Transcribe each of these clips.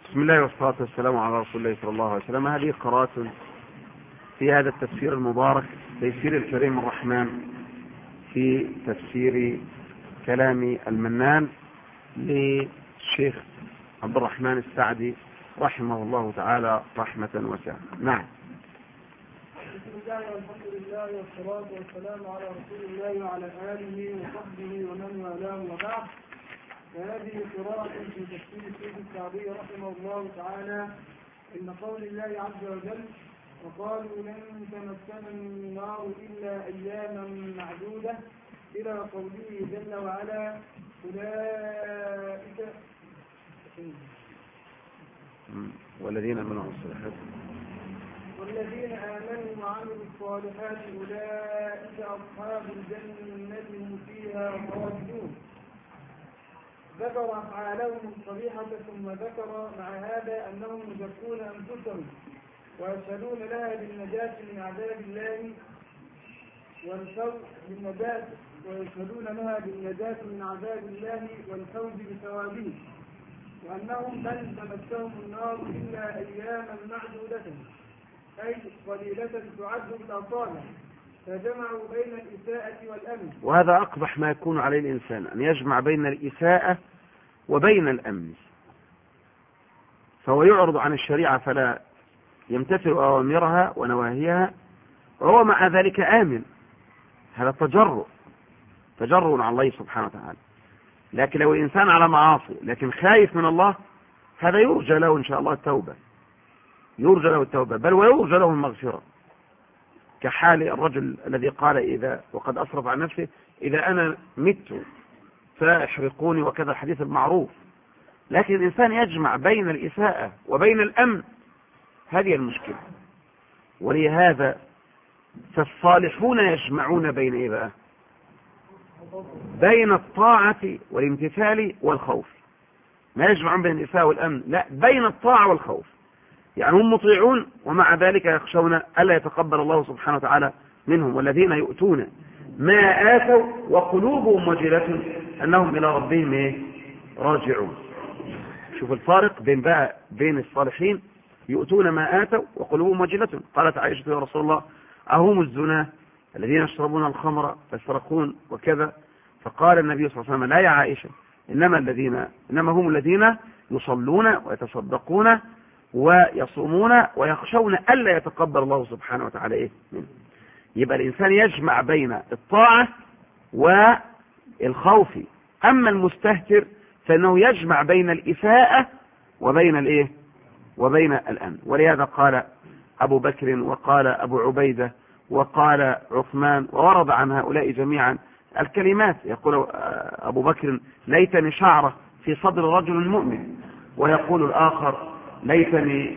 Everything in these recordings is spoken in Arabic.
بسم الله والصلاة والسلام على رسول الله صلى الله عليه وسلم. هذه قراءة في هذا التفسير المبارك، تيسير الكريم الرحمن في تفسير كلام المنان للشيخ عبد الرحمن السعدي رحمه الله تعالى رحمة واسعة. نعم. بسم الله والحمد لله والصلاة والسلام على رسول الله وعلى آله وصحبه ومن والاه وبعد. فهذه قراءة في تفسير الشيخ السعدي رحمه الله تعالى إن قول الله عز وجل: وقالوا لن تمسنا النار إلا أياما معدودة، إلى قوله جل وعلا: أولئك والذين آمنوا وعملوا الصالحات أولئك أصحاب الجنة هم فيها خالدون. ذكر أفعالهم الصبيحة ثم ذكر مع هذا أنهم يزكون أنفسهم ويشهدون لها بالنجاة من عذاب الله والفوز والفوز بثوابه، وأنهم لن تمسهم النار إلا أياما معدودة، أي قليلة تعد بالأصابع، فجمعوا بين الإساءة والأمن. وهذا أقبح ما يكون عليه الإنسان، أن يجمع بين الإساءة وبين الأمن، فهو يعرض عن الشريعة فلا يمتثل أوامرها ونواهيها، وهو مع ذلك آمن. هذا تجرؤ على الله سبحانه وتعالى. لكن لو الإنسان على معاصي لكن خايف من الله، هذا يرجى له إن شاء الله التوبة، بل ويرجى له المغفرة، كحال الرجل الذي قال إذا وقد أسرف عن نفسه: إذا أنا مت فاحرقوني، وكذا الحديث المعروف. لكن الإنسان يجمع بين الإساءة وبين الأمن، هذه المشكلة. ولهذا فالصالحون يجمعون بين إيه بقى؟ بين الطاعة والامتثال والخوف. ما يجمعون بين الإساءة والأمن، لا، بين الطاعة والخوف. يعني هم مطيعون ومع ذلك يخشون ألا يتقبل الله سبحانه وتعالى منهم. والذين يؤتون ما آتوا وقلوبهم وجلة أنهم إلى ربهم راجعون. شوف الفارق بين الصالحين: يؤتون ما آتوا وقلوبهم وجلة. قالت عائشة: يا رسول الله، أهم الزنا الذين يشربون الخمر فيسرقون وكذا؟ فقال النبي صلى الله عليه وسلم: لا يا عائشة، إنما هم الذين يصلون ويتصدقون ويصومون ويخشون ألا يتقبل الله سبحانه وتعالى منه. يبقى الإنسان يجمع بين الطاعة والخوف. أما المستهتر فإنه يجمع بين الإساءة وبين الأمن. ولهذا قال أبو بكر وقال أبو عبيدة وقال عثمان، وورد عن هؤلاء جميعا الكلمات. يقول أبو بكر: ليتني شعرة في صدر رجل مؤمن، ويقول الآخر: ليتني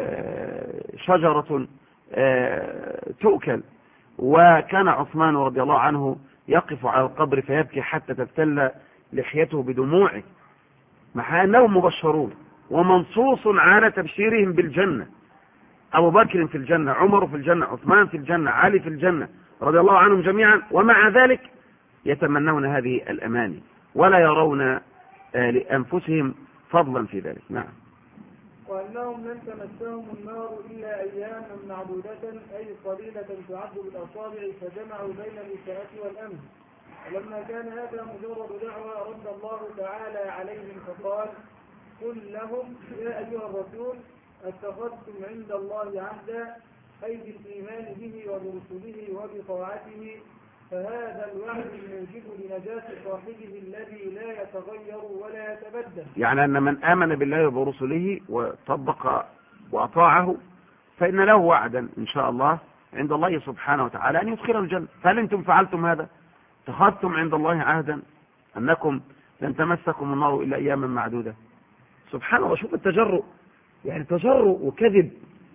شجرة تؤكل. وكان عثمان رضي الله عنه يقف على القبر فيبكي حتى تبتل لحيته بدموعه، مع أنهم مبشرون ومنصوص على تبشيرهم بالجنة. أبو بكر في الجنة، عمر في الجنة، عثمان في الجنة، علي في الجنة رضي الله عنهم جميعا، ومع ذلك يتمنون هذه الأماني ولا يرون لأنفسهم فضلا في ذلك. نعم. وأنهم لن تمسهم النار إلا أياما معدودة، أي قليلة تعد بالأصابع، فجمعوا بين الإساءة والأمن. ولما كان هذا مجرد دعوة رد الله تعالى عليهم فقال: قل لهم يا أيها الرسول اتخذتم عند الله عهدا، أي بالإيمان به وبرسله وبطاعته، فهذا الوعد الموجب لنجاة صاحبه الذي لا يتغير ولا يتبدل. يعني أن من آمن بالله وبرسله وطبق وأطاعه فإن له وعدا إن شاء الله عند الله سبحانه وتعالى أن يدخله الجنة. فهل أنتم فعلتم هذا؟ اتخذتم عند الله عهدا أنكم لن تمسكم النار إلا أياما معدودة؟ سبحان الله. شوف التجرؤ، يعني تجرؤ وكذب.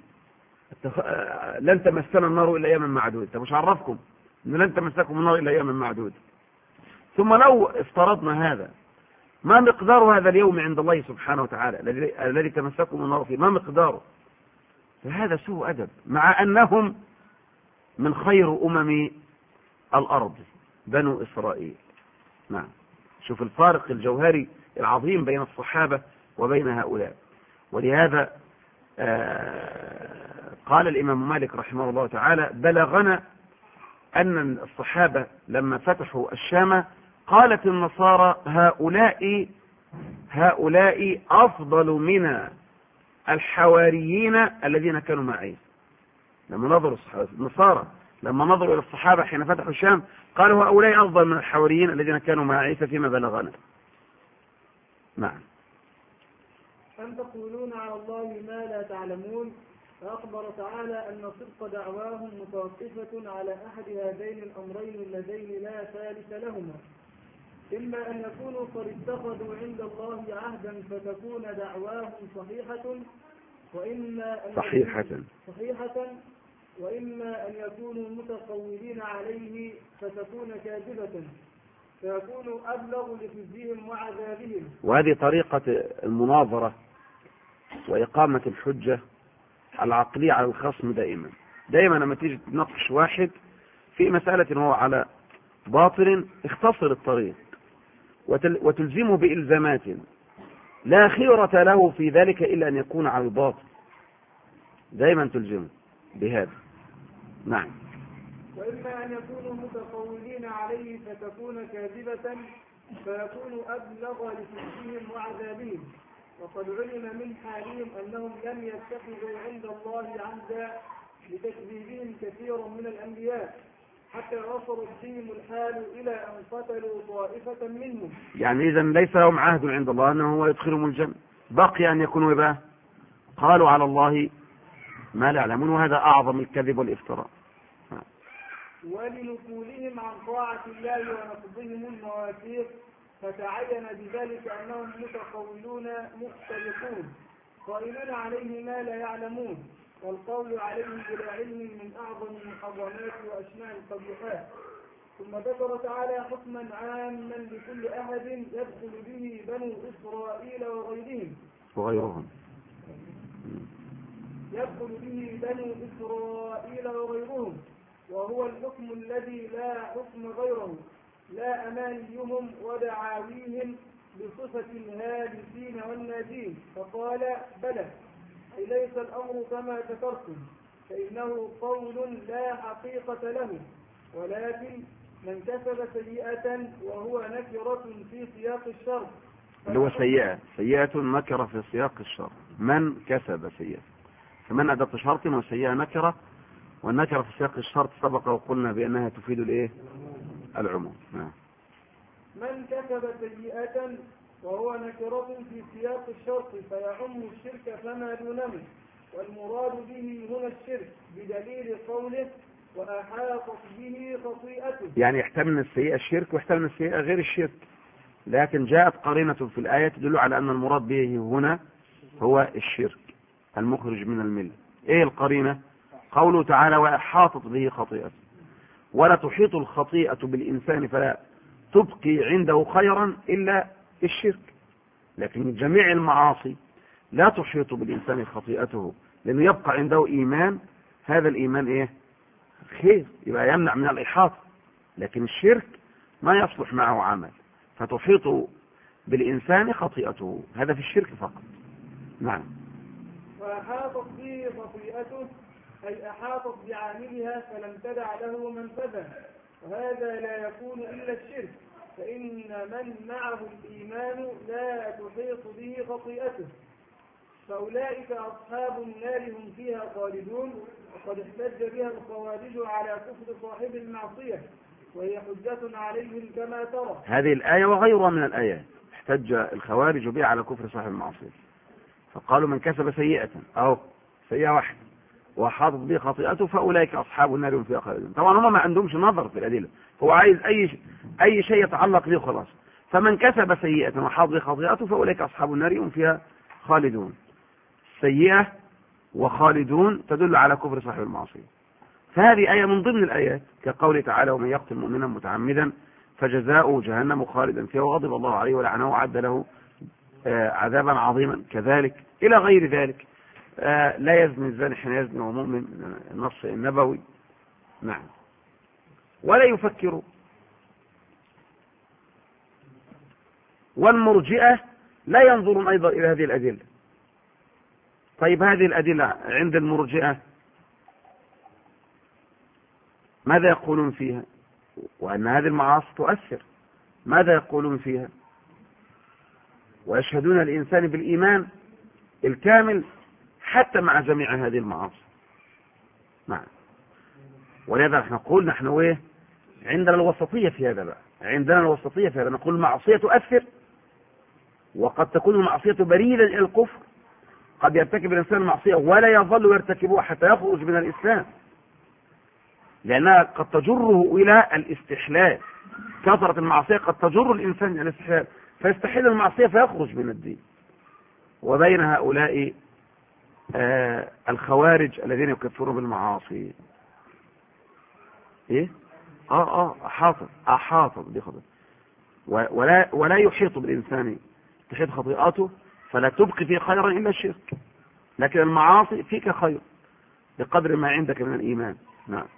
لن تمسنا النار إلا أياما معدودة. مش عرفكم أن لن تمسكم النار إلا أياما معدودة؟ ثم لو افترضنا هذا، ما مقدار هذا اليوم عند الله سبحانه وتعالى الذي تمسكم النار فيه؟ ما مقداره؟ فهذا سوء أدب، مع أنهم من خير أمم الأرض بنو إسرائيل. نعم. شوف الفارق الجوهري العظيم بين الصحابة وبين هؤلاء. ولهذا قال الإمام مالك رحمه الله تعالى: بلغنا أن الصحابة لما فتحوا الشام قالت النصارى هؤلاء أفضل من الحواريين الذين كانوا مع عيسى. لما نظروا النصارى لما نظروا إلى الصحابة حين فتحوا الشام قالوا هؤلاء أفضل من الحواريين الذين كانوا مع عيسى فيما بلغنا. نعم. أم تقولون على الله ما لا تعلمون. فأخبر تعالى أن صدق دعواهم متوقفة على أحد هذين الأمرين اللذين لا ثالث لهما: إما أن يكونوا قد اتخذوا عند الله عهدا فتكون دعواهم صحيحة، وإما أن يكونوا متقولين عليه فتكون كاذبة فيكونوا أبلغ لخزيهم وعذابهم. وهذه طريقة المناظرة وإقامة الحجة العقلية على الخصم دائما لما تيجي تناقش واحد في مسألة هو على باطل اختصر الطريق وتلزمه بإلزامات لا خيرة له في ذلك إلا أن يكون على الباطل، دائما تلزمه بهذا. نعم. وإما أن يكونوا متقولين عليه فتكون كاذبة فيكون أبلغ لخزيهم وعذابهم. وقد علم من حالهم أنهم لم يتخذوا عند الله عهدا لتكذيبهم كثيرا من الأنبياء حتى وصلت بهم الحال إلى أن قتلوا طائفة منهم. يعني إذن ليس لهم عهد عند الله أنه هو يدخلهم الجنة، بقي أن يكونوا إباه قالوا على الله ما لا يعلمون، وهذا أعظم الكذب والافتراء. ولنقولهم عن طاعة الله ونقضهم المواثيق فتعين بذلك أنهم متقولون مختلفون قائلون عليه ما لا يعلمون، والقول عليه بلا علم من أعظم المحرمات وأشنع القبيحات. ثم ذكر تعالى حكما عاما لكل أحد يدخل به بنو إسرائيل وغيرهم وهو الحكم الذي لا حكم غيره، لا أمانيهم ودعاويهم بصفة الهالكين والناجين. فقال: بلى، أي ليس الأمر كما ذكرتم، فإنه قول لا حقيقة له، ولكن من كسب سيئة وهو نكرة في سياق الشر، اللي هو سيئة نكرة في سياق الشر، من كسب سيئة، فمن أداة شرط وسيئة نكرة، والنكرة في سياق الشرط سبق وقلنا بأنها تفيد الإيه؟ العموم. من كسب سيئة وهو نكرة في سياق الشرط فيعم الشرك فما دونه، والمراد به هنا الشرك بدليل قوله: وأحاطت به خطيئته. يعني يحتمل السيئة الشرك ويحتمل السيئة غير الشرك، لكن جاءت قرينة في الآية تدل على أن المراد به هنا هو الشرك المخرج من الملة. إيه القرينة؟ قوله تعالى: وأحاطت به خطيئته. ولا تحيط الخطيئة بالإنسان فلا تبقي عنده خيرا إلا الشرك، لكن جميع المعاصي لا تحيط بالإنسان خطيئته، لأنه يبقى عنده إيمان، هذا الإيمان إيه؟ خير، يبقى يمنع من الإحاطة. لكن الشرك ما يصلح معه عمل، فتحيط بالإنسان خطيئته، هذا في الشرك فقط. نعم. وأحاطت به خطيئته أي أحاطت بعاملها فلم تدع له منفذا، وهذا لا يكون إلا الشرك، فإن من معه الإيمان لا تحيط به خطيئته. فأولئك أصحاب النار هم فيها خالدون، وقد احتج بها الخوارج على كفر صاحب المعصية، وهي حجة عليهم كما ترى. هذه الآية وغيرها من الآيات احتج الخوارج بها على كفر صاحب المعصية، فقالوا: من كسب سيئة أو سيئة واحدة وحاطط به خطيئته فأولئك أصحاب النار هم فيها خالدون. طبعا هم ما عندهمش نظر في الأدلة، هو عايز أي شيء يتعلق به خلاص. فمن كسب سيئة وحاط به خطيئته فأولئك أصحاب النار هم فيها خالدون. سيئة وخالدون تدل على كفر صاحب المعصية. فهذه آية من ضمن الآيات، كقوله تعالى: ومن يقتل مؤمنا متعمدا فجزاؤه جهنم خالدا فيها وغضب الله عليه ولعنه وأعد له عذابا عظيما، كذلك إلى غير ذلك. لا يزني الزاني حين يزني وهو مؤمن، النص النبوي. نعم. ولا يفكروا. والمرجئة لا ينظرون أيضا إلى هذه الأدلة، طيب هذه الأدلة عند المرجئة ماذا يقولون فيها؟ وأن هذه المعاصي تؤثر، ماذا يقولون فيها؟ ويشهدون الإنسان بالإيمان الكامل حتى مع جميع هذه المعاصي. نعم. ولذا نقول نحن ايه عندنا الوسطية في هذا بقى، عندنا الوسطية في هذا، نقول المعصية تؤثر، وقد تكون المعصية بريدا إلى الكفر، قد يرتكب الإنسان المعصية ولا يظل يرتكبها حتى يخرج من الإسلام، لأنها قد تجره إلى الاستحلال. كثرة المعصية قد تجر الإنسان إلى الاستحلال فيستحل المعصية فيخرج من الدين. وبين هؤلاء الخوارج الذين يكفرون بالمعاصي ايه احاط بخطئ ولا يحيط بالإنسان تحيط خطيئاته فلا تبقي فيه خيرا إلا الشرك، لكن المعاصي فيك خير بقدر ما عندك من الإيمان. نعم.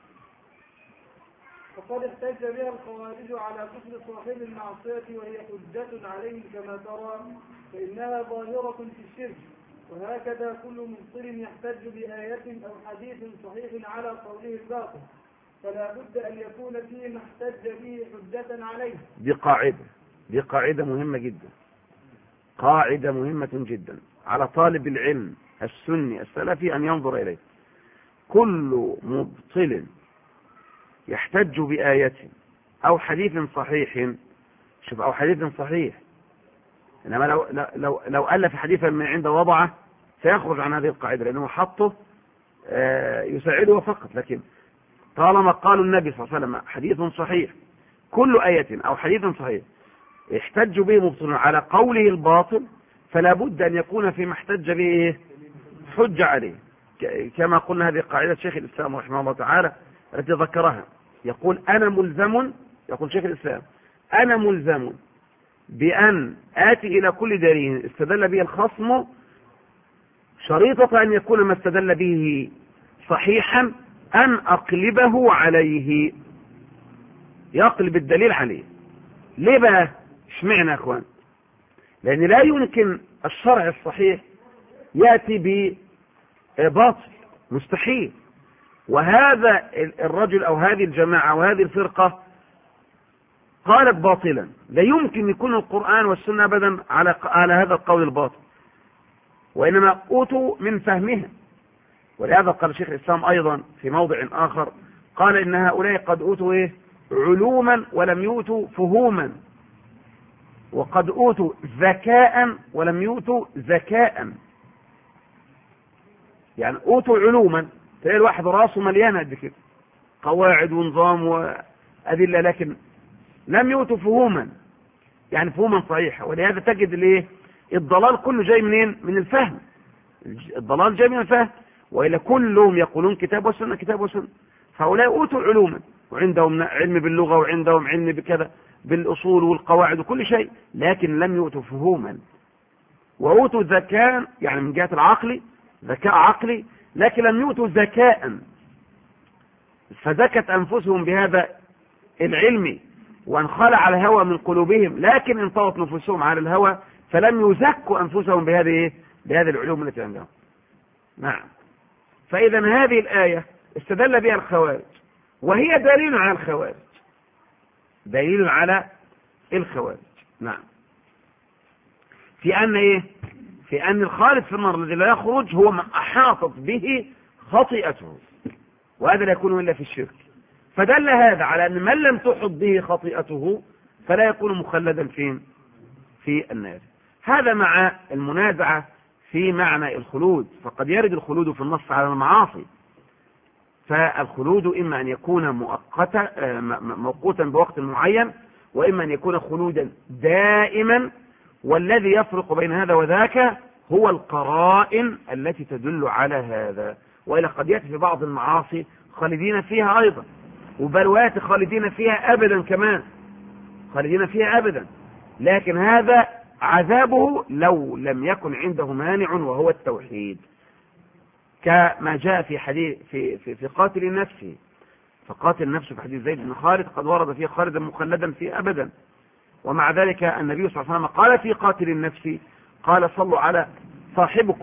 وقد احتج بها الخوارج على كفر صاحب المعصية وهي حجة عليه كما ترى، فإنها ظاهرة في الشرك، وهكذا كل مبطل يحتج بآية أو حديث صحيح على قوله الباطل، فلا بد أن يكون فيه ما احتج به حجة عليه. دي قاعدة مهمة جدا، قاعدة مهمة جدا على طالب العلم السني السلفي أن ينظر إليه. كل مبطل يحتج بآية أو حديث صحيح، شوف، أو حديث صحيح، إنما لو ألف حديثا من عنده وضعه سيخرج عن هذه القاعدة لأنه حطه يساعده فقط. لكن طالما قالوا النبي صلى الله عليه وسلم حديث صحيح، كل آية أو حديث صحيح يحتج به مبطل على قوله الباطل فلا بد أن يكون فيما احتج به حجة عليه. كما قلنا هذه قاعدة شيخ الإسلام رحمه الله تعالى التي ذكرها، يقول أنا ملزم، يقول شيخ الإسلام أنا ملزم بأن آتي إلى كل دليل استدل به الخصم شريطة أن يكون ما استدل به صحيحا أن أقلبه عليه، يقلب الدليل عليه. ليه بقى؟ اشمعنا يا أخوان؟ لأن لا يمكن الشرع الصحيح يأتي بباطل، مستحيل. وهذا الرجل أو هذه الجماعة أو هذه الفرقة قالت باطلا، لا يمكن يكون القرآن والسنة أبدا على هذا القول الباطل، وإنما أوتوا من فهمها. ولهذا قال شيخ الإسلام أيضا في موضع آخر، قال إن هؤلاء قد أوتوا علوما ولم يؤتوا فهوما، وقد أوتوا ذكاء ولم يؤتوا ذكاء. يعني أوتوا علوما، تلاقي الواحد راسه مليانة قد كده قواعد ونظام وأدلة، لكن لم يؤتوا فهوما، يعني فهوما صحيحة. ولهذا تجد الضلال كله جاي منين؟ من الفهم. الضلال جاي من الفهم، وإلا كلهم يقولون كتاب وسنة كتاب وسنة. فهؤلاء أوتوا علوما وعندهم علم باللغة وعندهم علم بكذا بالأصول والقواعد وكل شيء، لكن لم يؤتوا فهوما. وأوتوا ذكاء، يعني من جهة العقل ذكاء عقلي، لكن لم يؤتوا ذكاء، فزكت أنفسهم بهذا العلم وانخلع الهوى من قلوبهم، لكن انطوت نفوسهم على الهوى فلم يزكوا أنفسهم بهذه العلوم التي عندهم. نعم. فإذا هذه الآية استدل بها الخوارج، وهي دليل على الخوارج، دليل على الخوارج. نعم. في أن الخالد في النار الذي لا يخرج هو من أحاطت به خطيئته، وهذا لا يكون إلا في الشرك. فدل هذا على أن من لم تحط به خطيئته فلا يكون مخلدا في النار. هذا مع المنازعة في معنى الخلود، فقد يرد الخلود في النص على المعاصي، فالخلود إما أن يكون موقوتا بوقت معين، وإما أن يكون خلودا دائما. والذي يفرق بين هذا وذاك هو القرائن التي تدل على هذا. وإلا قد يأتي في بعض المعاصي خالدين فيها أيضا، وبل ويأتي خالدين فيها أبدا كمان، خالدين فيها أبدا، لكن هذا عذابه لو لم يكن عنده مانع وهو التوحيد، كما جاء في حديث في قاتل النفس. فقاتل النفس في حديث زيد بن خالد قد ورد فيه خالدا مخلدا فيه أبدا، ومع ذلك النبي صلى الله عليه وسلم قال في قاتل النفس، قال صلوا على صاحبكم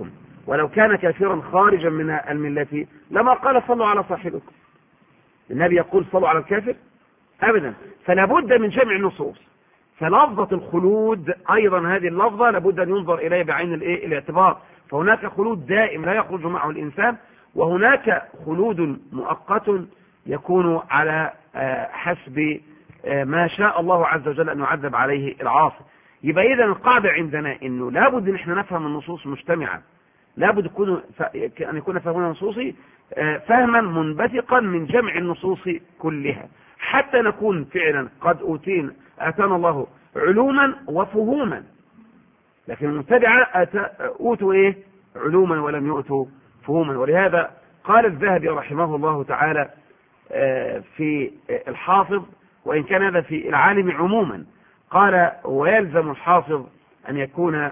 ولو كان كافرا خارجا من الملة لما قال صلوا على صاحبكم. النبي يقول صلوا على الكافر أبدا. فلا بد من جمع النصوص. فلفظة الخلود أيضا هذه اللفظة لابد أن ينظر إليه بعين الاعتبار. فهناك خلود دائم لا يخرج معه الإنسان، وهناك خلود مؤقت يكون على حسب ما شاء الله عز وجل أن يعذب عليه العاصي. يبقى إذن القاعدة عندنا أنه لابد أن احنا نفهم النصوص مجتمعا، لابد أن يكون فهمنا النصوص فهما منبثقا من جمع النصوص كلها، حتى نكون فعلا قد آتانا الله علوما وفهوما. لكن المبتدعة أوتوا إيه؟ علوما ولم يؤتوا فهوما. ولهذا قال الذهبي رحمه الله تعالى في الحافظ، وإن كان هذا في العالم عموما، قال ويلزم الحافظ أن يكون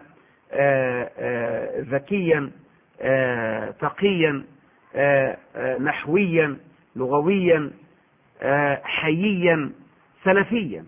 ذكيا تقيا نحويا لغويا حييا سلفيا.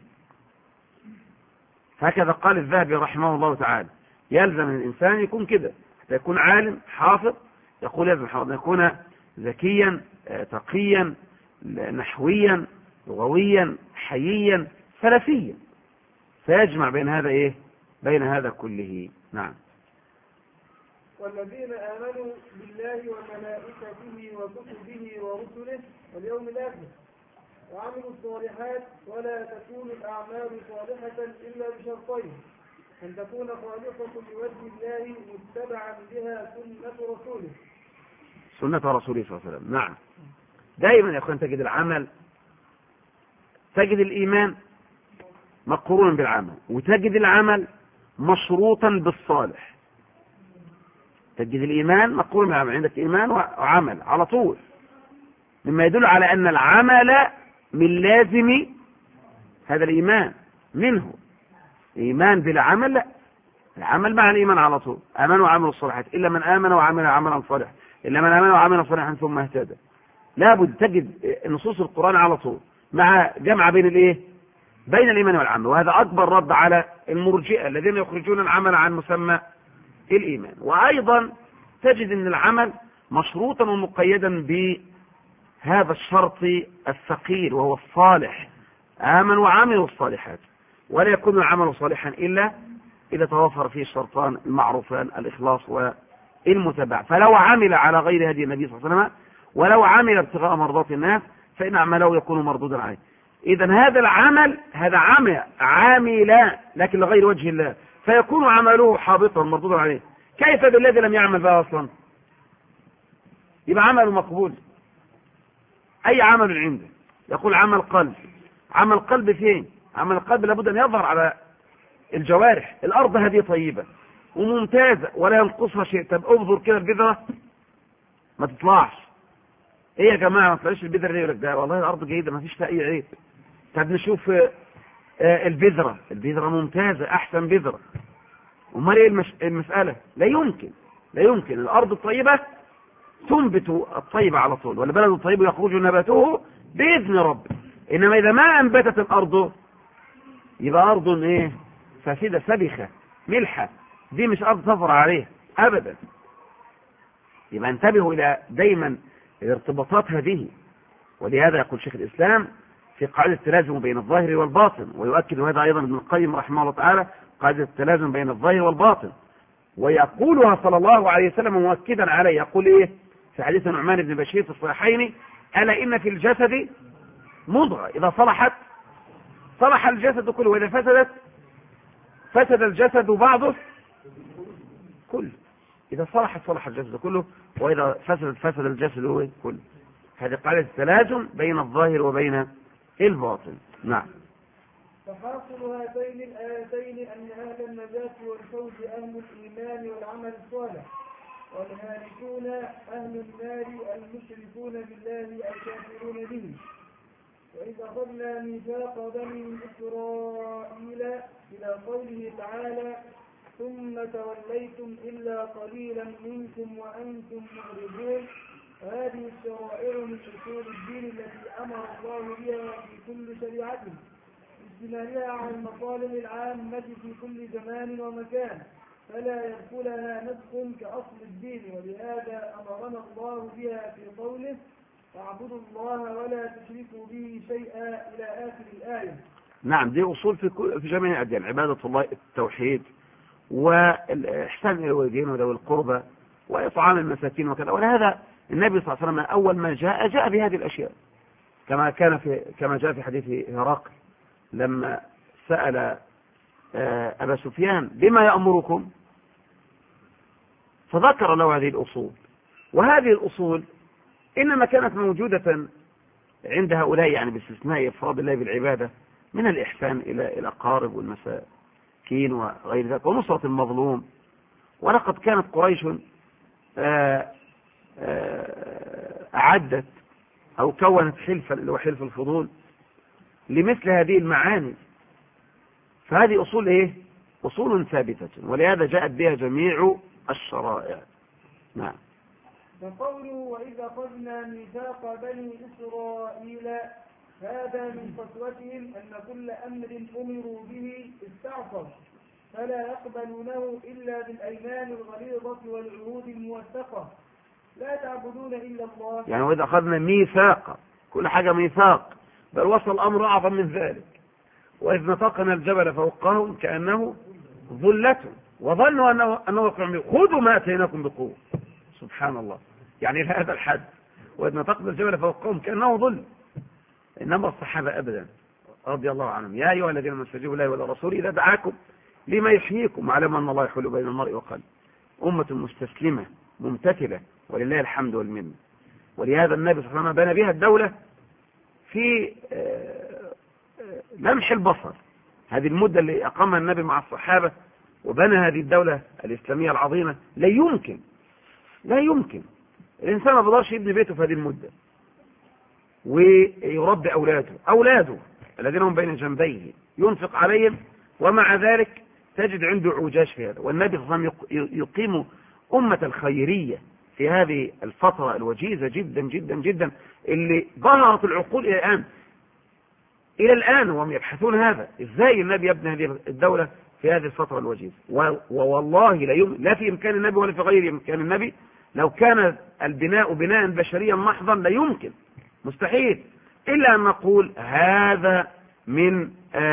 هكذا قال الذهبي رحمه الله تعالى. يلزم الإنسان يكون كده حتى يكون عالم حافظ. يقول يلزم أن يكون ذكيا تقيا نحويا لغويا حييا سلفيا، فيجمع بين هذا إيه؟ بين هذا كله. نعم. والذين آمنوا بالله وملائكته وكتبه ورسله واليوم الآخر وعملوا الصالحات ولا تكون الأعمال صالحة إلا بشرطين: أن تكون خالصة لوجه الله متبعا بها سنة رسوله صلى الله عليه وسلم. نعم. دائما يا أخوان تجد العمل، تجد الإيمان مقرونا بالعمل، وتجد العمل مشروطا بالصالح. تجد الإيمان مقرون بالعمل، عندك إيمان وعمل على طول، مما يدل على أن العمل من لازم هذا الإيمان منه. إيمان بلا عمل لا، العمل مع الإيمان على طول. آمنوا وعملوا الصالحات إلا من آمن وعمل عملا صالحا، إلا من آمن وعمل صالحا ثم اهتدى. لابد تجد نصوص القرآن على طول مع جمع بين الإيه؟ بين الإيمان والعمل. وهذا أكبر رد على المرجئة الذين يخرجون العمل عن مسمى الإيمان. وأيضا تجد أن العمل مشروطا ومقيدا بهذا الشرط الثقيل وهو الصالح: آمن وعملوا الصالحات. ولا يكون العمل صالحا إلا إذا توفر فيه الشرطان المعروفان: الإخلاص والمتابعة. فلو عمل على غير هدي النبي صلى الله عليه وسلم ولو عمل ابتغاء مرضات الناس فإن عمله يكون مردودا عليه. إذن هذا العمل هذا عامل لكن لغير وجه الله، فيكون عمله حابطا مردودا عليه. كيف بالذي لم يعمل بها أصلا؟ يبقى عمله مقبول. أي عمل عنده يقول عمل قلب. عمل قلب فين؟ عمل القلب لابد أن يظهر على الجوارح. الأرض هذه طيبة وممتازة ولا ينقصها شيء. طب انظر كده البذرة ما تطلعش. ايه يا جماعة ما تطلعش البذرة ليه؟ يقول لك ده والله الأرض جيدة ما فيش فيها أي عيب. طب نشوف البذرة ممتازة أحسن بذرة. وما ايه المسألة؟ لا يمكن الأرض الطيبة تنبت الطيبة على طول، والبلد الطيب يخرج نباته بإذن رب. إنما إذا ما أنبتت الأرض يبقى أرض إيه؟ فاسدة سبخة ملحة. دي مش أرض تظهر عليها أبدا. يبقى انتبهوا إلى دايما الارتباطات هذه. ولهذا يقول شيخ الإسلام في قاعدة التلازم بين الظاهر والباطن، ويؤكد هذا أيضا ابن القيم رحمه الله تعالى: قاعدة التلازم بين الظاهر والباطن. ويقولها صلى الله عليه وسلم مؤكدا عليه. يقول إيه في حديث نعمان بن بشير في الصحيحين: ألا إن في الجسد مضغة إذا صلحت صلح الجسد كله، وإذا فسدت فسد الجسد بعضه كله. إذا صلحت صلح الجسد كله، وإذا فسدت فسد الجسد كله. هذه قاعدة التلازم بين الظاهر وبين الباطن. نعم. فحاصل هاتين الآيتين أن أهل النجاة والفوز أهل الإيمان والعمل الصالح، والهالكون أهل النار المشركون بالله الكافرون به. وإذ أخذنا ميثاق بني إسرائيل إلى قوله تعالى: ثم توليتم إلا قليلا منكم وأنتم معرضون. وهذه الشرائع من أصول الدين التي أمر الله بها في كل شريعته، اشتمالها على المصالح العامة في كل زمان ومكان، فلا يدخلها نسخ كأصل الدين، ولهذا أمرنا الله بها في قوله واعبدوا الله ولا تشركوا به شيئا إلى آخر الآية. نعم، دي أصول في جميع الأديان، عبادة الله، التوحيد، والإحسان إلى الوالدين وذوي القربى، وإطعام المساكين وكذا. ولهذا النبي صلى الله عليه وسلم أول ما جاء بهذه الأشياء، كما جاء في حديث هرقل لما سأل أبا سفيان بما يأمركم، فذكر له هذه الأصول. وهذه الأصول إنما كانت موجودة عند هؤلاء، يعني باستثناء إفراد الله بالعبادة، من الإحسان إلى الأقارب والمساكين وغير ذلك، ونصرة المظلوم. ولقد كانت قريش أعدت أو كونت حلفا اللي هو حلف الفضول لمثل هذه المعاني. فهذه أصول إيه؟ أصول ثابتة، ولهذا جاءت بها جميع الشرائع. نعم. فقوله وإذا أخذنا ميثاق بني إسرائيل، هذا من فتوتهم أن كل أمر أمروا به استعصوا، فلا يقبلونه إلا بالأيمان الغليظة والعهود الموثقة، لا تعبدون إلا الله. يعني وإذا أخذنا ميثاق، كل حاجة ميثاق، بل وصل الأمر أعظم من ذلك. وإذ نطقنا الجبل فوقهم كأنه ظلة وظنوا أنه وقع منه، خذوا ما أتيناكم بقوة. سبحان الله، يعني إلى هذا الحد. وإذ نطقنا الجبل فوقهم كأنه ظل. إنما الصحابة أبدا رضي الله عنهم، يا أيها الذين آمنوا استجيبوا لله وللرسول إذا دعاكم لما يحييكم، واعلموا أن الله يحول بين المرء وقلبه. أمة مستسلمة ممتثلة، ولله الحمد والمنة. ولهذا النبي صلى الله عليه وسلم بنى بها الدولة في لمح البصر. هذه المدة اللي أقامها النبي مع الصحابة وبنى هذه الدولة الإسلامية العظيمة، لا يمكن الإنسان ما بيقدرش يبني بيته في هذه المدة ويربي أولاده الذين هم بين جنبيه، ينفق عليهم، ومع ذلك تجد عنده اعوجاج في هذا. والنبي صلى الله عليه وسلم يقيم أمة الخيرية في هذه الفترة الوجيزة جدا جدا جدا، اللي ظهرت العقول إلى الآن وهم يبحثون هذا، إزاي النبي يبني هذه الدولة في هذه الفترة الوجيزة. ووالله لا في إمكان النبي ولا في غير إمكان النبي، لو كان البناء بناء بشريا محضا لا يمكن، مستحيل، إلا أن نقول هذا من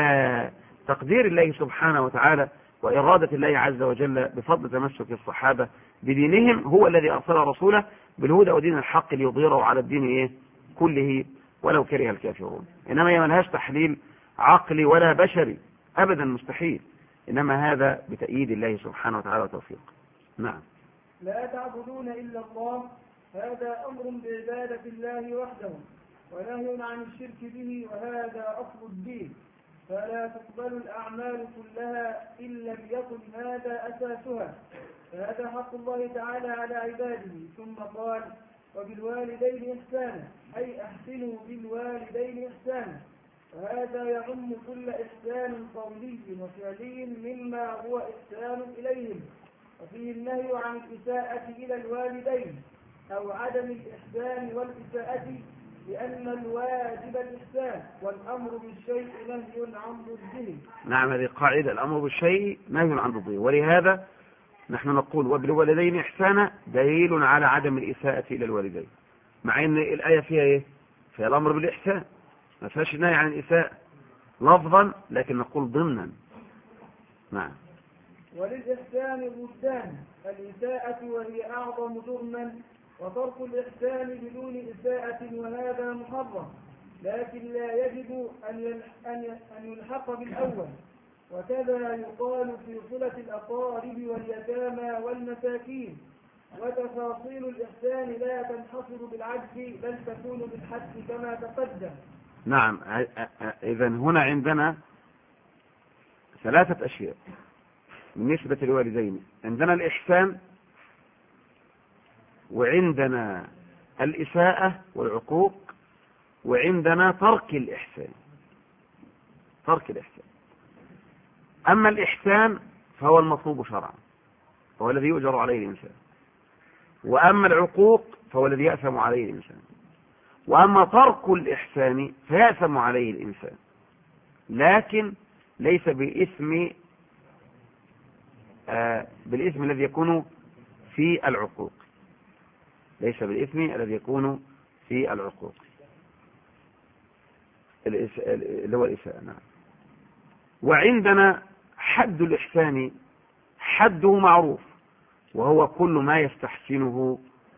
تقدير الله سبحانه وتعالى وإرادة الله عز وجل بفضل تمسك الصحابة بدينهم، هو الذي أرسل رسوله بالهدى ودين الحق ليظهره على الدين كله ولو كره الكافرون. إنما هي ملهاش تحليل عقلي ولا بشري أبدا، مستحيل، إنما هذا بتأييد الله سبحانه وتعالى وتوفيقه. نعم. لا تعبدون إلا الله، هذا أمر بعبادة الله وحده ونهي عن الشرك به، وهذا أصل الدين، فلا تقبل الأعمال كلها إن لم يكن هذا أساسها، فهذا حق الله تعالى على عباده. ثم قال وبالوالدين إحسانا، أي أحسنوا بالوالدين إحسانا، وهذا يعم كل إحسان قولي وفعلي مما هو إحسان إليهم، وفيه النهي عن الإساءة إلى الوالدين أو عدم الإحسان والإساءة، لأن الواجب الإحسان والأمر بالشيء نهي عن ضده. نعم، هذه قاعدة، الأمر بالشيء نهي عن ضده. ولهذا نحن نقول وبالوالدين إحسانا دليل على عدم الإساءة إلى الوالدين، مع أن الآية فيها فيها الأمر بالإحسان، ما فيهاش نهي عن الإساءة لفظا، لكن نقول ضمنا. نعم. وللإحسان ضدان، الإساءة وهي أعظم جرما، وترك الإحسان بدون إساءة وهذا محرم، لكن لا يجب أن يلحق بالأول. وكذا يقال في صلة الأقارب واليتامى والمساكين. وتفاصيل الإحسان لا تنحصر بالعدل بل تكون بالحد كما تقدم. نعم. إذن هنا عندنا ثلاثة أشياء بالنسبة للوالدين، عندنا الإحسان، وعندنا الإساءة والعقوق، وعندنا ترك الإحسان. أما الإحسان فهو المطلوب شرعا، هو الذي يؤجر عليه الإنسان، وأما العقوق فهو الذي يأثم عليه الإنسان، وأما ترك الإحسان فيأثم عليه الإنسان، لكن ليس بإثم بالإثم الذي يكون في العقوق، ليس بالإثم الذي يكون في العقوق اللي هو الإساءة. نعم. وعندنا حد الإحسان حده معروف، وهو كل ما يستحسنه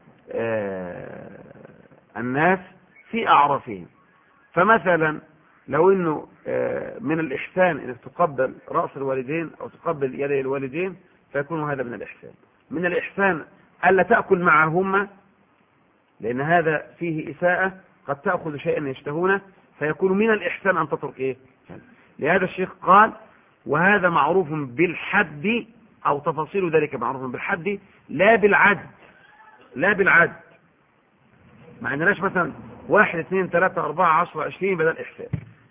الناس في أعرافهم. فمثلا لو انه من الإحسان انك تقبل رأس الوالدين او تقبل يدي الوالدين فيكون هذا من الإحسان. من الإحسان ألا تأكل معهما، لأن هذا فيه إساءة، قد تأخذ شيئا يشتهونه، فيكون من الإحسان أن تترك إيه. لهذا الشيخ قال وهذا معروف بالحد، أو تفاصيل ذلك معروف بالحد لا بالعد. لا بالعد، ما عندناش مثلا 1 2 3 4 10 20 بدل إحسان،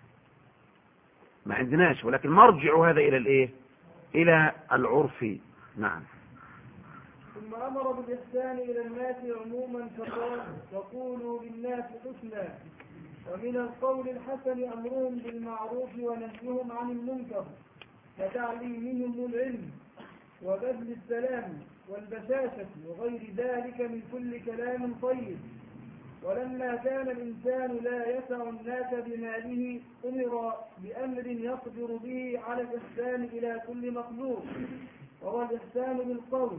ما عندناش، ولكن مرجع هذا إلى الإيه؟ إلى العرف. نعم. ثم أمر بالإحسان إلى الناس عموما فقال وقولوا للناس حسنا. ومن القول الحسن أمرهم بالمعروف ونهيهم عن المنكر، وتعليمهم العلم وبذل السلام والبشاشة وغير ذلك من كل كلام طيب. ولما كان الإنسان لا يسع الناس بماله أمر بأمر يقدر به على الإحسان إلى كل مخلوق، وهو الإحسان بالقول،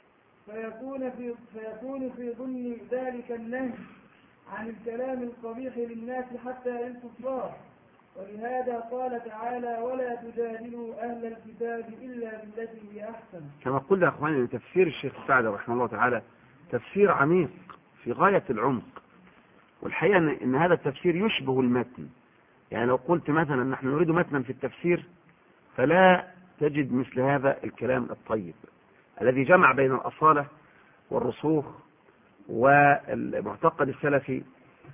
فيكون في ضمن ذلك النهي عن الكلام القبيح للناس حتى للكفار. ولهذا قال تعالى ولا تجادلوا أهل الكتاب إلا بالتي هي أحسن. كما قلنا يا أخواني أن تفسير الشيخ السعدي رحمه الله تعالى تفسير عميق في غاية العمق، والحقيقة أن هذا التفسير يشبه المتن. يعني لو قلت مثلا نحن نريد متنا في التفسير فلا تجد مثل هذا الكلام الطيب الذي جمع بين الأصالة والرسوخ والمعتقد السلفي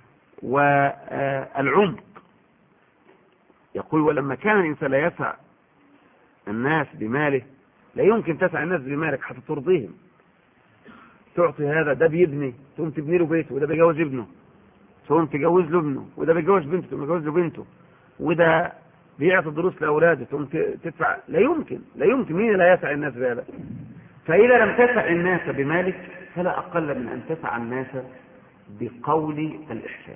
والعمق. يقول ولما كان الإنسان لا يسع الناس بماله، لا يمكن تسع الناس بمالك حتى ترضيهم. تعطي هذا، ده بيبني تقوم تبني له بيته، وده بيجوز ابنه تقوم تجوز له ابنه، وده بيجوز بنته تقوم تجوز له بنته، وده بيعطي دروس لأولاده تقوم تدفع. لا يمكن مين لا يسع الناس بهذا؟ فإذا لم تسع الناس بمالك فلا أقل من أن تسع الناس بقول الإحسان.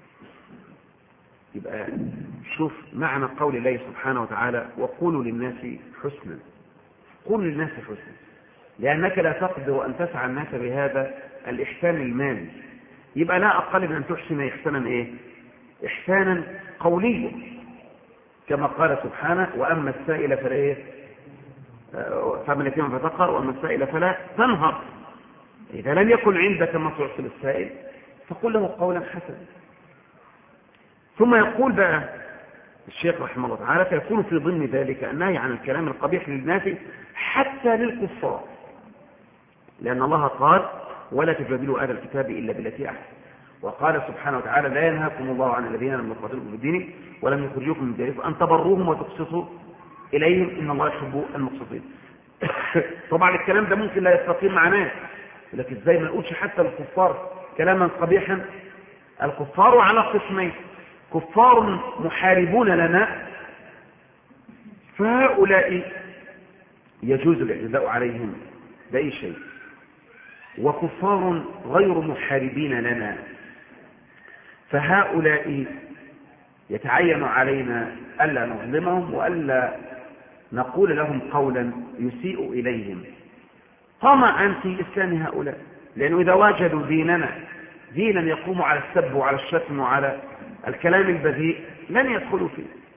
يبقى شوف معنى قول الله سبحانه وتعالى وقولوا للناس حسنا. قولوا للناس حسنا، لأنك لا تقدر أن تسع الناس بهذا الإحسان المالي. يبقى لا أقل من أن تحسن إحسانا إيه؟ إحسانا قوليا، كما قال سبحانه وأما السائل فلا إيه؟ فأما اليتيم فتقهر وأما السائل فلا تنهر. إذا لم يكن عندك ما تعطي للسائل فقل له قولا حسنا. ثم يقول بقى الشيخ رحمه الله تعالى فيكون في ضمن ذلك النهي عن الكلام القبيح للناس حتى للكفار، لأن الله قال ولا تجادلوا أهل الكتاب إلا بالتي أحسن. وقال سبحانه وتعالى لا ينهاكم الله عن الذين لم يقاتلوكم في الدين ولم يخرجوكم من دياركم أن تبروهم وتقسطوا إليهم إن الله يحب المقسطين. طبعا الكلام ده ممكن لا يستقيم معناه، لكن زي ما نقولش حتى الكفار كلاما قبيحا. الكفار على قسمين: كفار محاربون لنا فهؤلاء يجوز الاعتداء عليهم بأي شيء، وكفار غير محاربين لنا فهؤلاء يتعين علينا ألا نظلمهم وألا نقول لهم قولا يسيء إليهم طمعا في إسلام هؤلاء، لأنه إذا وجدوا ديننا دينا يقوم على السب وعلى الشتم وعلى الكلام البذيء لن يدخلوا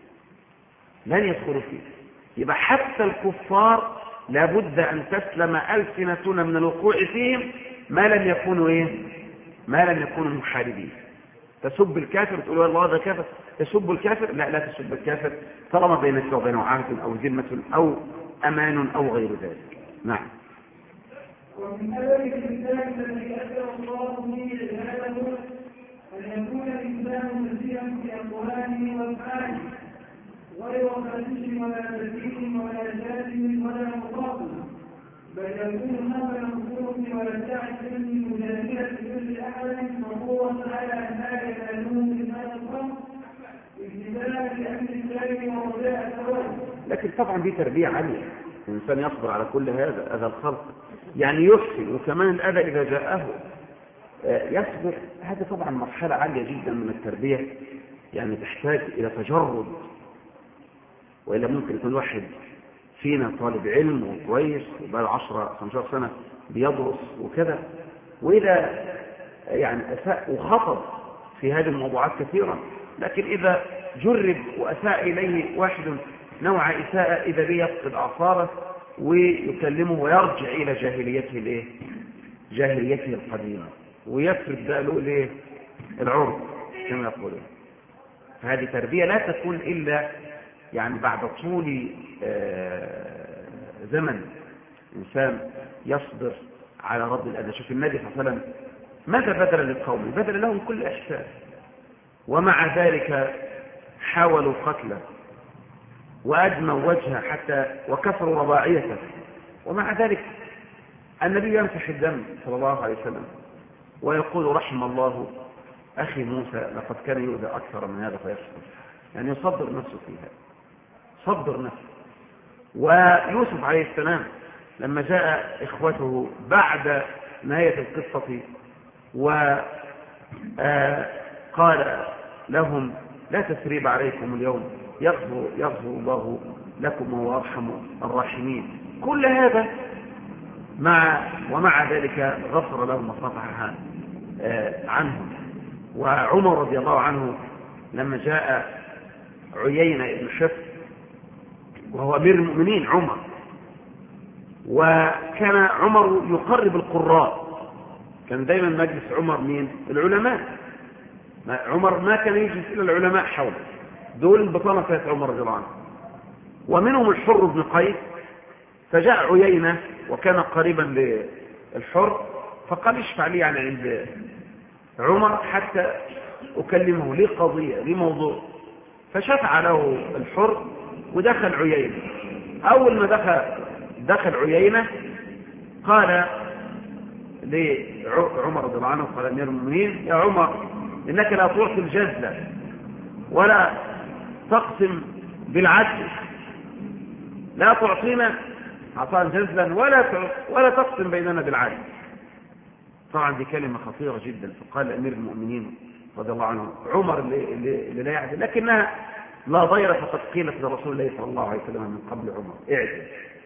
فيه. يبقى حتى الكفار لابد أن تسلم ألسنتنا من الوقوع فيهم ما لم يكونوا محاربين. تسب الكافر تقول والله هذا كافر، تسب الكافر لا تسب الكافر طالما بينك وبينه عهد أو ذمة أو أمان أو غير ذلك. نعم. ومن ذلك الإنسان الذي أثر الله به عباده أن يكون الإنسان مسيرا في أقواله وأفعاله غير خديش ولا تزيين ولا جازم ولا مقابل، بل يكون هذا الخطوط ولا تعد من مجادلة كل أحد مقوة على ما يتعلمون من هذا الخمر ابتداء بأمر الله ورجاء الثواب. لكن طبعا دي تربية عالية، الإنسان يصبر على كل هذا أذى الخلق، يعني يحسن، وكمان الأذى إذا جاءه يصبر. هذا طبعا مرحلة عالية جدا من التربية، يعني تحتاج إلى تجرد، وإلا ممكن يكون واحد فينا طالب علم وكويس وبقى 10-15 سنة بيدرس وكذا، وإذا يعني أساء وخطب في هذه الموضوعات كثيرا، لكن إذا جرب وأساء إليه واحد نوع إساءة إذا به يفقد أعصابه ويكلمه ويرجع إلى جاهليته جاهليته القديمة، ويفرد بقى له العرض كما يقولون. فهذه تربية لا تكون إلا يعني بعد طول زمن إنسان يصبر على رد الأذى. شوف النبي صلى الله عليه وسلم ماذا بذل للقوم؟ بذل لهم كل إحسان، ومع ذلك حاولوا قتله وأجموا وجهه حتى وكسروا رباعيته، ومع ذلك النبي يمسح الدم صلى الله عليه وسلم ويقول رحم الله أخي موسى لقد كان يؤذى أكثر من هذا فيصبر، يعني يصبر نفسه فيها، صبر نفسه. ويوسف عليه السلام لما جاء إخوته بعد نهاية القصة وقال لهم لا تثريب عليكم اليوم يغفر الله لكم وهو أرحم الراحمين، كل هذا ومع ذلك غفر لهم وصفح عنهم. وعمر رضي الله عنه لما جاء عيينة بن حصن وهو أمير المؤمنين عمر، وكان عمر يقرب القراء، كان دايما مجلس عمر مين؟ العلماء. عمر ما كان يجلس إلا العلماء حوله، دول البطانة كانت عمر رضي الله عنه، ومنهم الحر بن قيس. فجاء عيينة وكان قريبا للحر فقال اشفع لي يعني عند عمر حتى أكلمه لي قضية لي موضوع، فشفع له الحر ودخل عيينة. أول ما دخل عيينة قال لعمر رضي الله عنه، قال أمير المؤمنين يا عمر إنك لا تعطي الجزلة ولا تقسم بالعدل، لا تعطينا عطاء جزلا ولا تقسم بيننا بالعدل. طبعا دي كلمة خطيرة جدا. فقال أمير المؤمنين رضي الله عنه عمر اللي لا يعدل، لكنها لا ضير فقد قيلت لرسول الله صلى الله عليه وسلم من قبل عمر اعدل.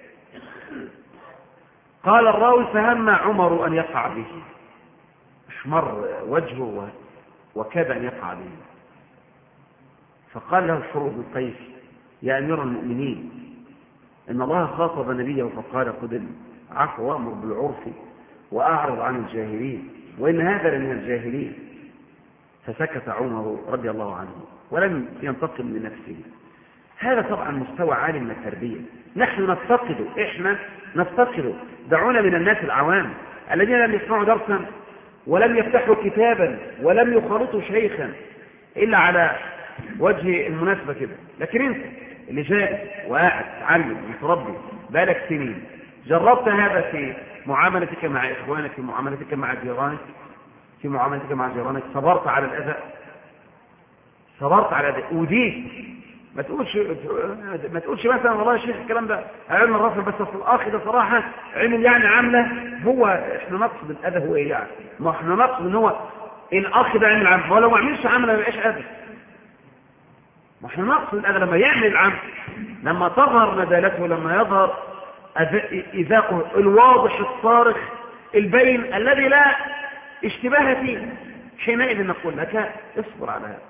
قال الراوي فهم عمر أن يقع به، احمر وجهه وكاد أن يقع به، فقال له الحر بن قيس يا أمير المؤمنين إن الله خاطب نبيه فقال خذ العفو وأمر بالعرف وأعرض عن الجاهلين وإن هذا لمن الجاهلين. فسكت عمر رضي الله عنه ولم ينتقم لنفسه. هذا طبعا مستوى عالي من التربية نحن نفتقده. دعونا من الناس العوام الذين لم يسمعوا درسا ولم يفتحوا كتابا ولم يخالطوا شيخا إلا على وجه المناسبة كده، لكن انت اللي جاء وقاعد تعلم وتربي بالك سنين، جربت هذا في معاملتك مع إخوانك، في معاملتك مع جيرانك، صبرت على الأذى، وديك ما تقولش مثلا والله يا شيخ الكلام ده علم الرفع بس في الآخر ده صراحة عمل يعني عاملة، هو احنا نقصد الأذى هو ايه يعني؟ ما احنا نقصد ان هو الأخ ده عمل عامل، ولو ما عملش عاملة ما يبقاش أذى. ما احنا نقصد الأذى لما يعمل العمل، لما تظهر ندالته، لما يظهر إذاقه الواضح الصارخ البين الذي لا اشتباه فيه، حينئذ نقول لك اصبر على هذا.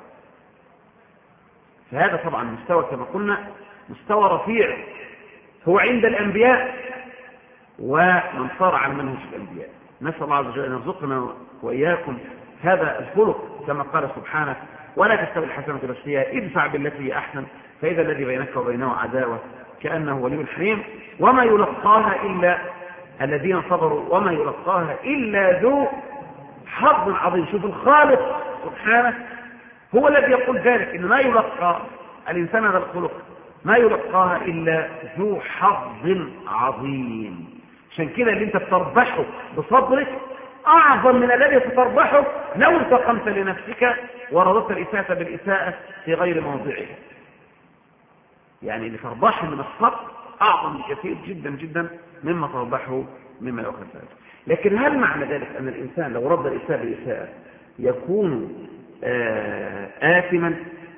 فهذا طبعا مستوى كما قلنا مستوى رفيع هو عند الأنبياء ومن صار على منهج الأنبياء. نسأل الله عز وجل أن يرزقنا وإياكم هذا الخلق كما قال سبحانه ولا تستوي الحسنة بالسيئة ادفع بالتي هي أحسن فإذا الذي بينك وبينه عداوة كأنه ولي حميم وما يلقاها إلا الذين صبروا وما يلقاها إلا ذو حظ عظيم. شوف الخالق سبحانه هو الذي يقول ذلك، إن ما يلقى الإنسان هذا الخلق ما يلقاها إلا ذو حظ عظيم. عشان كده اللي انت بتربحه بصبرك أعظم من الذي ستربحه لو انتقمت لنفسك وردت الإساءة بالإساءة في غير موضعها. يعني اللي تربحه من الصبر أعظم بكثير جدا جدا مما توضحه مما يؤخذ ذلك. لكن هل معنى ذلك أن الإنسان لو رد الإساءة بالإساءة يكون آثما؟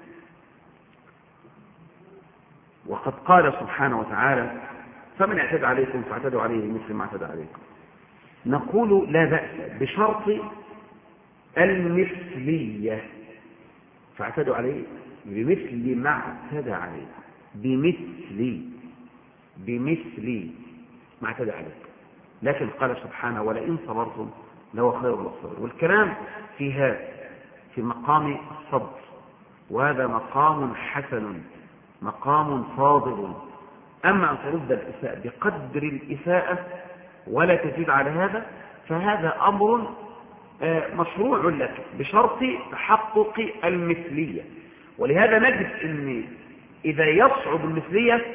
وقد قال سبحانه وتعالى فمن اعتدى عليكم فاعتدوا عليه مثل ما اعتدى عليكم. نقول لا بأس بشرط المثلية، فاعتدوا عليه بمثل ما اعتدى عليه، بمثل ما اعتدى عليه. لكن قال سبحانه ولئن صبرتم لهو خير للصابرين. والكلام في هذا في مقام الصبر، وهذا مقام حسن مقام فاضل. أما أن ترد الإساءة بقدر الإساءة ولا تزيد على هذا فهذا أمر مشروع لك بشرط تحقق المثلية. ولهذا نجد أن إذا يصعب المثلية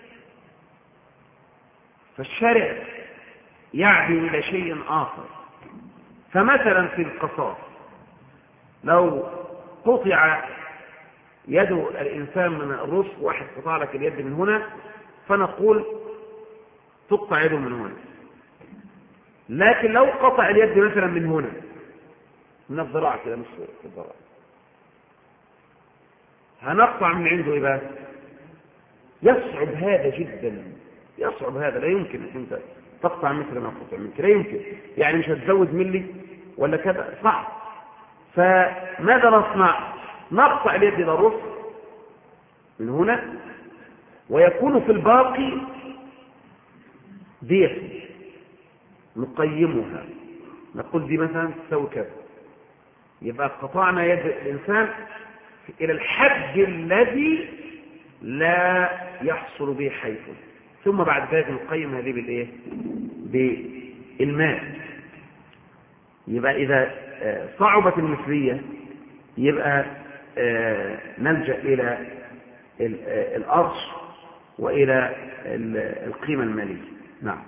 فالشارع يعدي إلى شيء آخر. فمثلا في القصاص لو قطع يد الإنسان من الرزق، واحد قطع لك اليد من هنا، فنقول تقطع يده من هنا. لكن لو قطع اليد مثلا من هنا، من الذراع كده، مش في الذراع، هنقطع من عنده إيه بقى؟ يصعب هذا جدا، يصعب هذا، لا يمكن أنت تقطع مثل ما قطع منك، لا يمكن. يعني مش هتزود ملي ولا كذا، صعب. فماذا نصنع؟ نقطع اليد إلى الرأس من هنا، ويكون في الباقي دية نقيمها، نقول دي مثلا تساوي كذا. يبقى قطعنا يد الإنسان إلى الحد الذي لا يحصل به حيث، ثم بعد ذلك نقيم هذه بالإيه؟ بالمال. يبقى إذا صعبت المثلية يبقى نلجأ إلى الأرش وإلى القيمة المالية. نعم.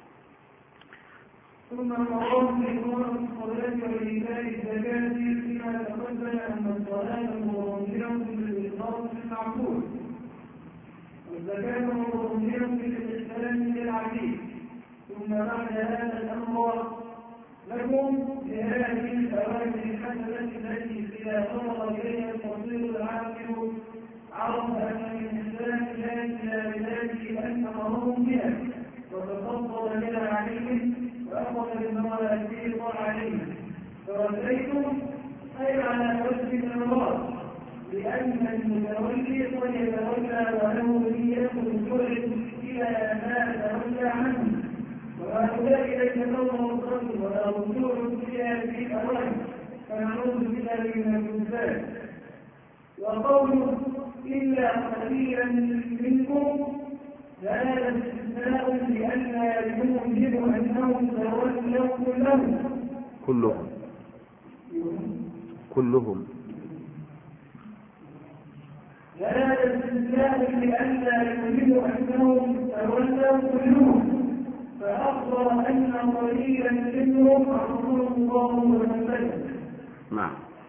ثم المرام لإمام الصلاة والإيتاء الزكاة فيما تقدم أن الصلاة مرمية بالإخلاص المعقول، والزكاة مرمية بالإحسان للعبيد. ثم بعد هذا الأمر لكم بهذه الأوامر الحسنة التي إذا نظر إليها التصوير العاقل عرف أن الإنسان لا إلى بذاته أن أمرهم بها وتفضل بها عليهم وأخذ بالمواسيق عليهم، فرديتم أي على وجه الإمرار، لأن المتولي قد يتولى وله نية الجرد إلى ما تولى عنه، وهؤلاء ليس لهم الرجل ولا رجوع فيها في الأوان، فنعوذ بالله من الإنسان. وقوله إلا قليلا منكم فهذا استثناء لئلا يوجب أنهم تولوا كلهم هذا استثناء لئلا يوجب أنهم تولوا كلهم، فأخبر أن قليلا منهم أخبر الله وسلم. نعم.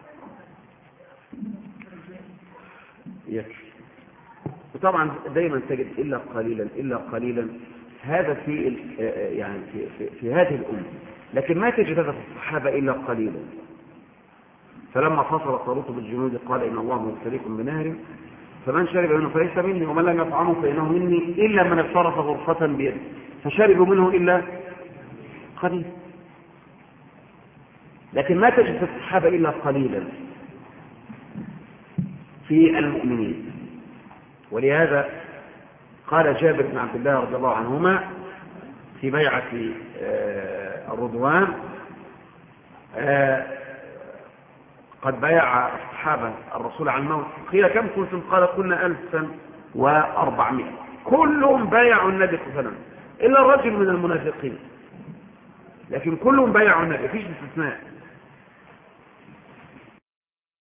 يكفي. وطبعا دايما تجد إلا قليلا هذا في يعني في هذه الأمة، لكن ما تجد هذا في الصحابة إلا قليلا. فلما فصل طالوت بالجنود قال إن الله مبتليكم بنهر فمن شرب منه فليس مني ومن لم يطعمه فإنه مني إلا من اغترف غرفة بيده، فشربوا منه إلا قليل. لكن ما تجد في الصحابة إلا قليلا في المؤمنين. ولهذا قال جابر بن عبد الله رضي الله عنهما في بيعة الرضوان قد بايع الصحابة الرسول عن الموت، قيل كم كنتم؟ قال كنا 1400. كلهم بايعوا النبي صلى الله عليه وسلم إلا الرجل من المنافقين، لكن كلهم بايعوا النبي، فيش استثناء.